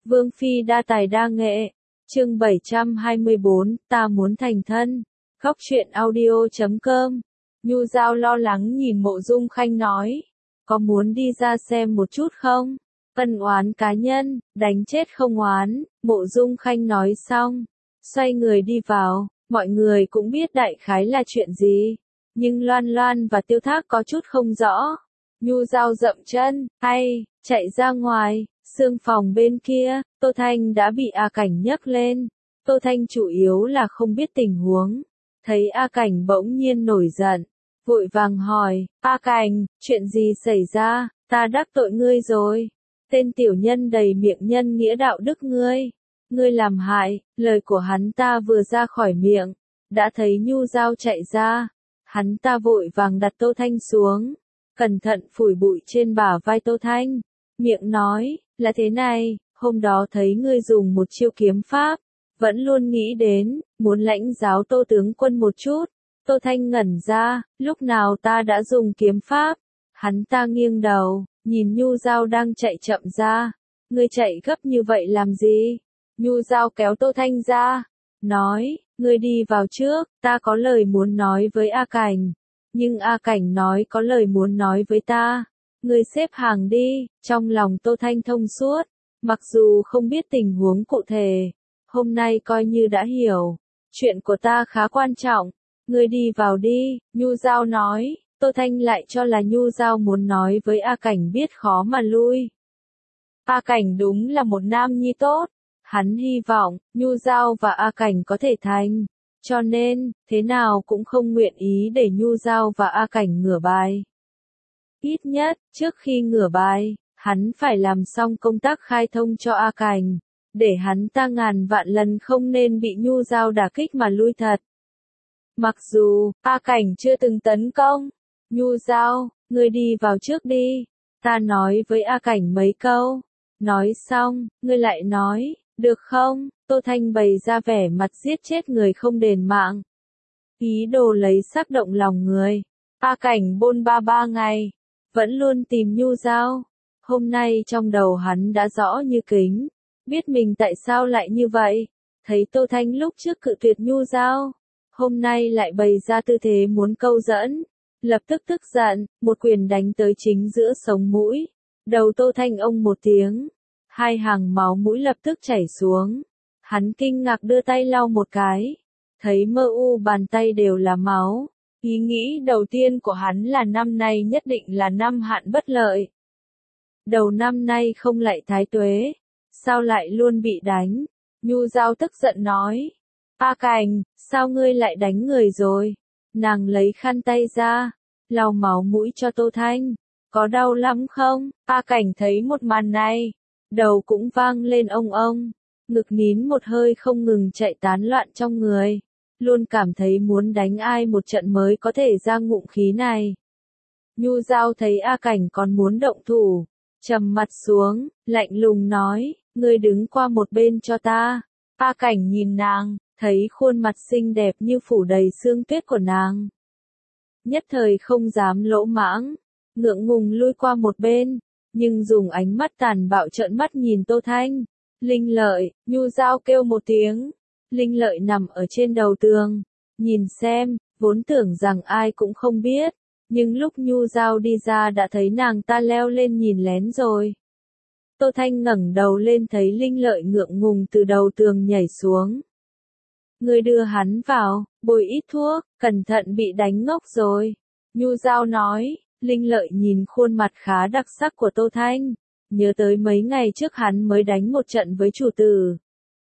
Vương phi đa tài đa nghệ. Chương 724, ta muốn thành thân. Góc truyện audio.com. Nhu Giao lo lắng nhìn Mộ Dung Khanh nói, có muốn đi ra xem một chút không? Ân oán cá nhân, đánh chết không oán. Mộ Dung Khanh nói xong, xoay người đi vào. Mọi người cũng biết đại khái là chuyện gì, nhưng Loan Loan và Tiêu Thác có chút không rõ. Nhu Giao dậm chân, chạy ra ngoài. Sương phòng bên kia, Tô Thanh đã bị A Cảnh nhấc lên. Tô Thanh chủ yếu là không biết tình huống. Thấy A Cảnh bỗng nhiên nổi giận, vội vàng hỏi, A Cảnh, chuyện gì xảy ra, ta đắc tội ngươi rồi. Tên tiểu nhân đầy miệng nhân nghĩa đạo đức ngươi làm hại. Lời của hắn ta vừa ra khỏi miệng, đã thấy Nhu Giao chạy ra. Hắn ta vội vàng đặt Tô Thanh xuống, cẩn thận phủi bụi trên bả vai Tô Thanh, miệng nói, là thế này, hôm đó thấy ngươi dùng một chiêu kiếm pháp, vẫn luôn nghĩ đến, muốn lãnh giáo Tô tướng quân một chút. Tô Thanh ngẩn ra, lúc nào ta đã dùng kiếm pháp? Hắn ta nghiêng đầu, nhìn Nhu Giao đang chạy chậm ra. Ngươi chạy gấp như vậy làm gì? Nhu Giao kéo Tô Thanh ra, nói, ngươi đi vào trước, ta có lời muốn nói với A Cảnh. Nhưng A Cảnh nói có lời muốn nói với ta. Ngươi xếp hàng đi. Trong lòng Tô Thanh thông suốt, mặc dù không biết tình huống cụ thể, hôm nay coi như đã hiểu. Chuyện của ta khá quan trọng, ngươi đi vào đi. Nhu Giao nói. Tô Thanh lại cho là Nhu Giao muốn nói với A Cảnh biết khó mà lui. A Cảnh đúng là một nam nhi tốt, hắn hy vọng Nhu Giao và A Cảnh có thể thành, cho nên thế nào cũng không nguyện ý để Nhu Giao và A Cảnh ngửa bài. Ít nhất, trước khi ngửa bài, hắn phải làm xong công tác khai thông cho A Cảnh, để hắn ta ngàn vạn lần không nên bị Nhu Giao đả kích mà lui thật. Mặc dù, A Cảnh chưa từng tấn công. Nhu Giao, ngươi đi vào trước đi. Ta nói với A Cảnh mấy câu. Nói xong, ngươi lại nói, được không? Tô Thanh bày ra vẻ mặt giết chết người không đền mạng. Ý đồ lấy sắc động lòng người. A Cảnh bôn ba ngày, vẫn luôn tìm Nhu Giao. Hôm nay trong đầu hắn đã rõ như kính, biết mình tại sao lại như vậy. Thấy Tô Thanh lúc trước cự tuyệt Nhu Giao, hôm nay lại bày ra tư thế muốn câu dẫn. Lập tức tức giận, một quyền đánh tới chính giữa sống mũi. Đầu Tô Thanh ông một tiếng, hai hàng máu mũi lập tức chảy xuống. Hắn kinh ngạc đưa tay lau một cái, thấy mơ u bàn tay đều là máu. Ý nghĩ đầu tiên của hắn là năm nay nhất định là năm hạn bất lợi. Đầu năm nay không lại thái tuế, sao lại luôn bị đánh? Nhu Giao tức giận nói, A Cảnh, sao ngươi lại đánh người rồi? Nàng lấy khăn tay ra, lau máu mũi cho Tô Thanh. Có đau lắm không? A Cảnh thấy một màn này, đầu cũng vang lên ông, ngực nín một hơi không ngừng chạy tán loạn trong người. Luôn cảm thấy muốn đánh ai một trận mới có thể ra ngụm khí này. Nhu Giao thấy A Cảnh còn muốn động thủ, trầm mặt xuống, lạnh lùng nói, ngươi đứng qua một bên cho ta. A Cảnh nhìn nàng, thấy khuôn mặt xinh đẹp như phủ đầy sương tuyết của nàng. Nhất thời không dám lỗ mãng, ngượng ngùng lui qua một bên, nhưng dùng ánh mắt tàn bạo trợn mắt nhìn Tô Thanh. Linh Lợi, Nhu Giao kêu một tiếng. Linh Lợi nằm ở trên đầu tường, nhìn xem, vốn tưởng rằng ai cũng không biết, nhưng lúc Nhu Giao đi ra đã thấy nàng ta leo lên nhìn lén rồi. Tô Thanh ngẩng đầu lên thấy Linh Lợi ngượng ngùng từ đầu tường nhảy xuống. Ngươi đưa hắn vào, bôi ít thuốc, cẩn thận bị đánh ngốc rồi. Nhu Giao nói. Linh Lợi nhìn khuôn mặt khá đặc sắc của Tô Thanh, nhớ tới mấy ngày trước hắn mới đánh một trận với chủ tử.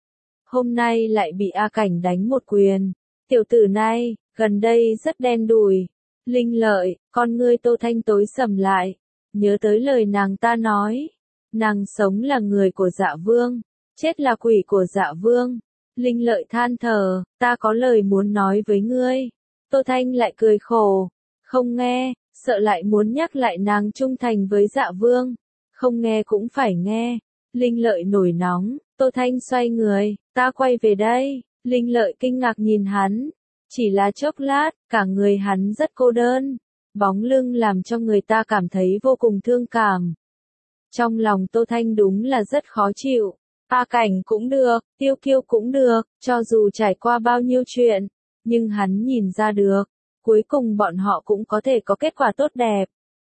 Hôm nay lại bị A Cảnh đánh một quyền. Tiểu tử này, gần đây rất đen đủi. Linh Lợi, con ngươi Tô Thanh tối sầm lại, nhớ tới lời nàng ta nói. Nàng sống là người của Dạ Vương, chết là quỷ của Dạ Vương. Linh Lợi than thở, ta có lời muốn nói với ngươi. Tô Thanh lại cười khổ, không nghe, sợ lại muốn nhắc lại nàng trung thành với Dạ Vương. Không nghe cũng phải nghe. Linh Lợi nổi nóng, Tô Thanh xoay người, ta quay về đây. Linh Lợi kinh ngạc nhìn hắn. Chỉ là chốc lát, cả người hắn rất cô đơn. Bóng lưng làm cho người ta cảm thấy vô cùng thương cảm. Trong lòng Tô Thanh đúng là rất khó chịu. A Cảnh cũng được, Tiêu Kiêu cũng được, cho dù trải qua bao nhiêu chuyện, nhưng hắn nhìn ra được, cuối cùng bọn họ cũng có thể có kết quả tốt đẹp.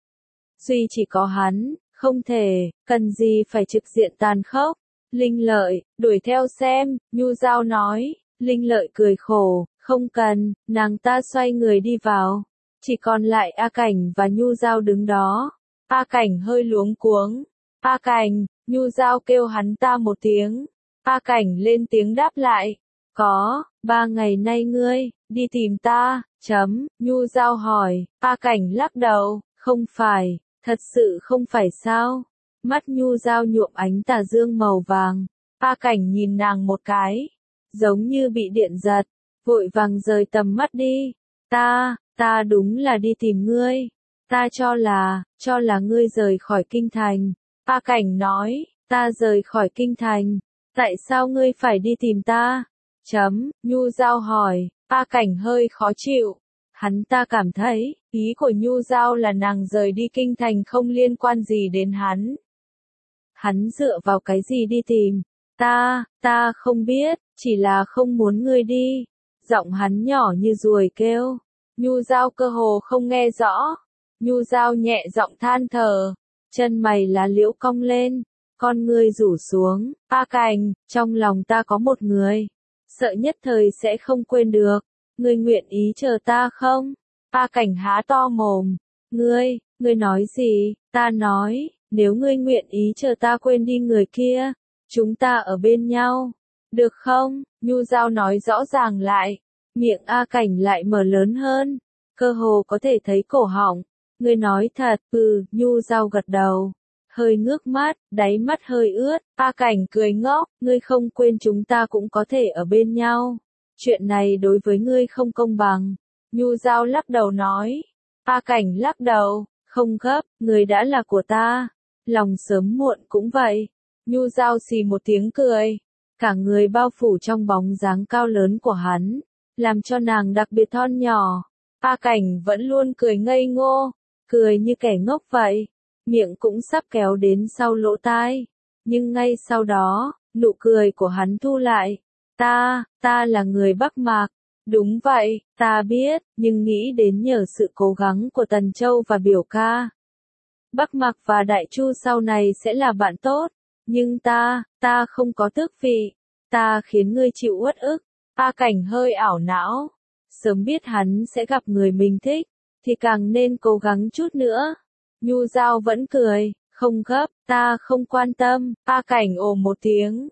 Duy chỉ có hắn, không thể, cần gì phải trực diện tàn khốc. Linh Lợi, đuổi theo xem, Nhu Giao nói. Linh Lợi cười khổ, không cần, nàng ta xoay người đi vào. Chỉ còn lại A Cảnh và Nhu Giao đứng đó. A Cảnh hơi luống cuống. A Cảnh, Nhu Giao kêu hắn ta một tiếng. A Cảnh lên tiếng đáp lại. Có, 3 ngày nay ngươi, đi tìm ta, Nhu Giao hỏi. A Cảnh lắc đầu, không phải, thật sự không phải sao. Mắt Nhu Giao nhuộm ánh tà dương màu vàng. A Cảnh nhìn nàng một cái, giống như bị điện giật, vội vàng rời tầm mắt đi. Ta đúng là đi tìm ngươi. Ta cho là ngươi rời khỏi kinh thành. A Cảnh nói, ta rời khỏi kinh thành. Tại sao ngươi phải đi tìm ta? Nhu Giao hỏi. A Cảnh hơi khó chịu. Hắn ta cảm thấy, ý của Nhu Giao là nàng rời đi kinh thành không liên quan gì đến hắn. Hắn dựa vào cái gì đi tìm? Ta không biết, chỉ là không muốn ngươi đi. Giọng hắn nhỏ như ruồi kêu. Nhu Giao cơ hồ không nghe rõ. Nhu Giao nhẹ giọng than thở. Chân mày lá liễu cong lên. Con ngươi rủ xuống. A Cảnh, trong lòng ta có một người. Sợ nhất thời sẽ không quên được. Ngươi nguyện ý chờ ta không? A Cảnh há to mồm. Ngươi nói gì? Ta nói, nếu ngươi nguyện ý chờ ta quên đi người kia, chúng ta ở bên nhau. Được không? Nhu Giao nói rõ ràng lại. Miệng A Cảnh lại mở lớn hơn. Cơ hồ có thể thấy cổ họng. Ngươi nói thật, Nhu Giao gật đầu. Hơi ngước mắt, đáy mắt hơi ướt. A Cảnh cười ngốc, ngươi không quên chúng ta cũng có thể ở bên nhau. Chuyện này đối với ngươi không công bằng. Nhu Giao lắc đầu nói. A Cảnh lắc đầu, không gấp, ngươi đã là của ta. Lòng sớm muộn cũng vậy. Nhu Giao xì một tiếng cười. Cả người bao phủ trong bóng dáng cao lớn của hắn, làm cho nàng đặc biệt thon nhỏ. A Cảnh vẫn luôn cười ngây ngô, cười như kẻ ngốc vậy. Miệng cũng sắp kéo đến sau lỗ tai. Nhưng ngay sau đó, nụ cười của hắn thu lại. Ta là người Bắc Mạc. Đúng vậy, ta biết, nhưng nghĩ đến nhờ sự cố gắng của Tần Châu và biểu ca. Bắc Mạc và Đại Chu sau này sẽ là bạn tốt. Nhưng ta không có tước vị. Ta khiến ngươi chịu uất ức. A Cảnh hơi ảo não. Sớm biết hắn sẽ gặp người mình thích, thì càng nên cố gắng chút nữa. Nhu Giao vẫn cười, không gấp, ta không quan tâm. A Cảnh ồ một tiếng.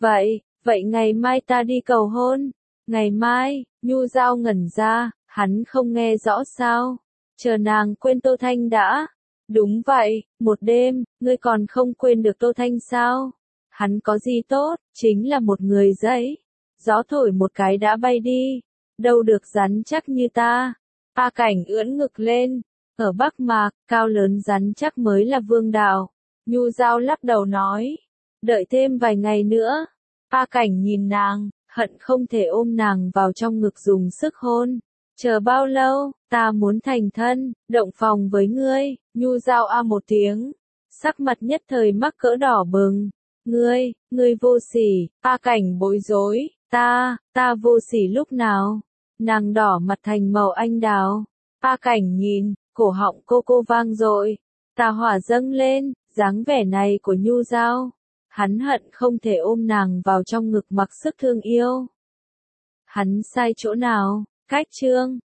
Vậy ngày mai ta đi cầu hôn. Ngày mai, Nhu Giao ngẩn ra, hắn không nghe rõ sao. Chờ nàng quên Tô Thanh đã. Đúng vậy, một đêm, ngươi còn không quên được Tô Thanh sao? Hắn có gì tốt, chính là một người giấy. Gió thổi một cái đã bay đi. Đâu được rắn chắc như ta. A Cảnh ưỡn ngực lên. Ở Bắc Mạc, cao lớn rắn chắc mới là vương đạo. Nhu Giao lắc đầu nói. Đợi thêm vài ngày nữa. A Cảnh nhìn nàng, hận không thể ôm nàng vào trong ngực dùng sức hôn. Chờ bao lâu, ta muốn thành thân, động phòng với ngươi. Nhu Giao a một tiếng. Sắc mặt nhất thời mắc cỡ đỏ bừng. Ngươi vô sỉ. A Cảnh bối rối. Ta vô sỉ lúc nào? Nàng đỏ mặt thành màu anh đào. A Cảnh nhìn, cổ họng cô vang dội. Tà hỏa dâng lên, dáng vẻ này của Nhu Giao. Hắn hận không thể ôm nàng vào trong ngực mặc sức thương yêu. Hắn sai chỗ nào? Cách chương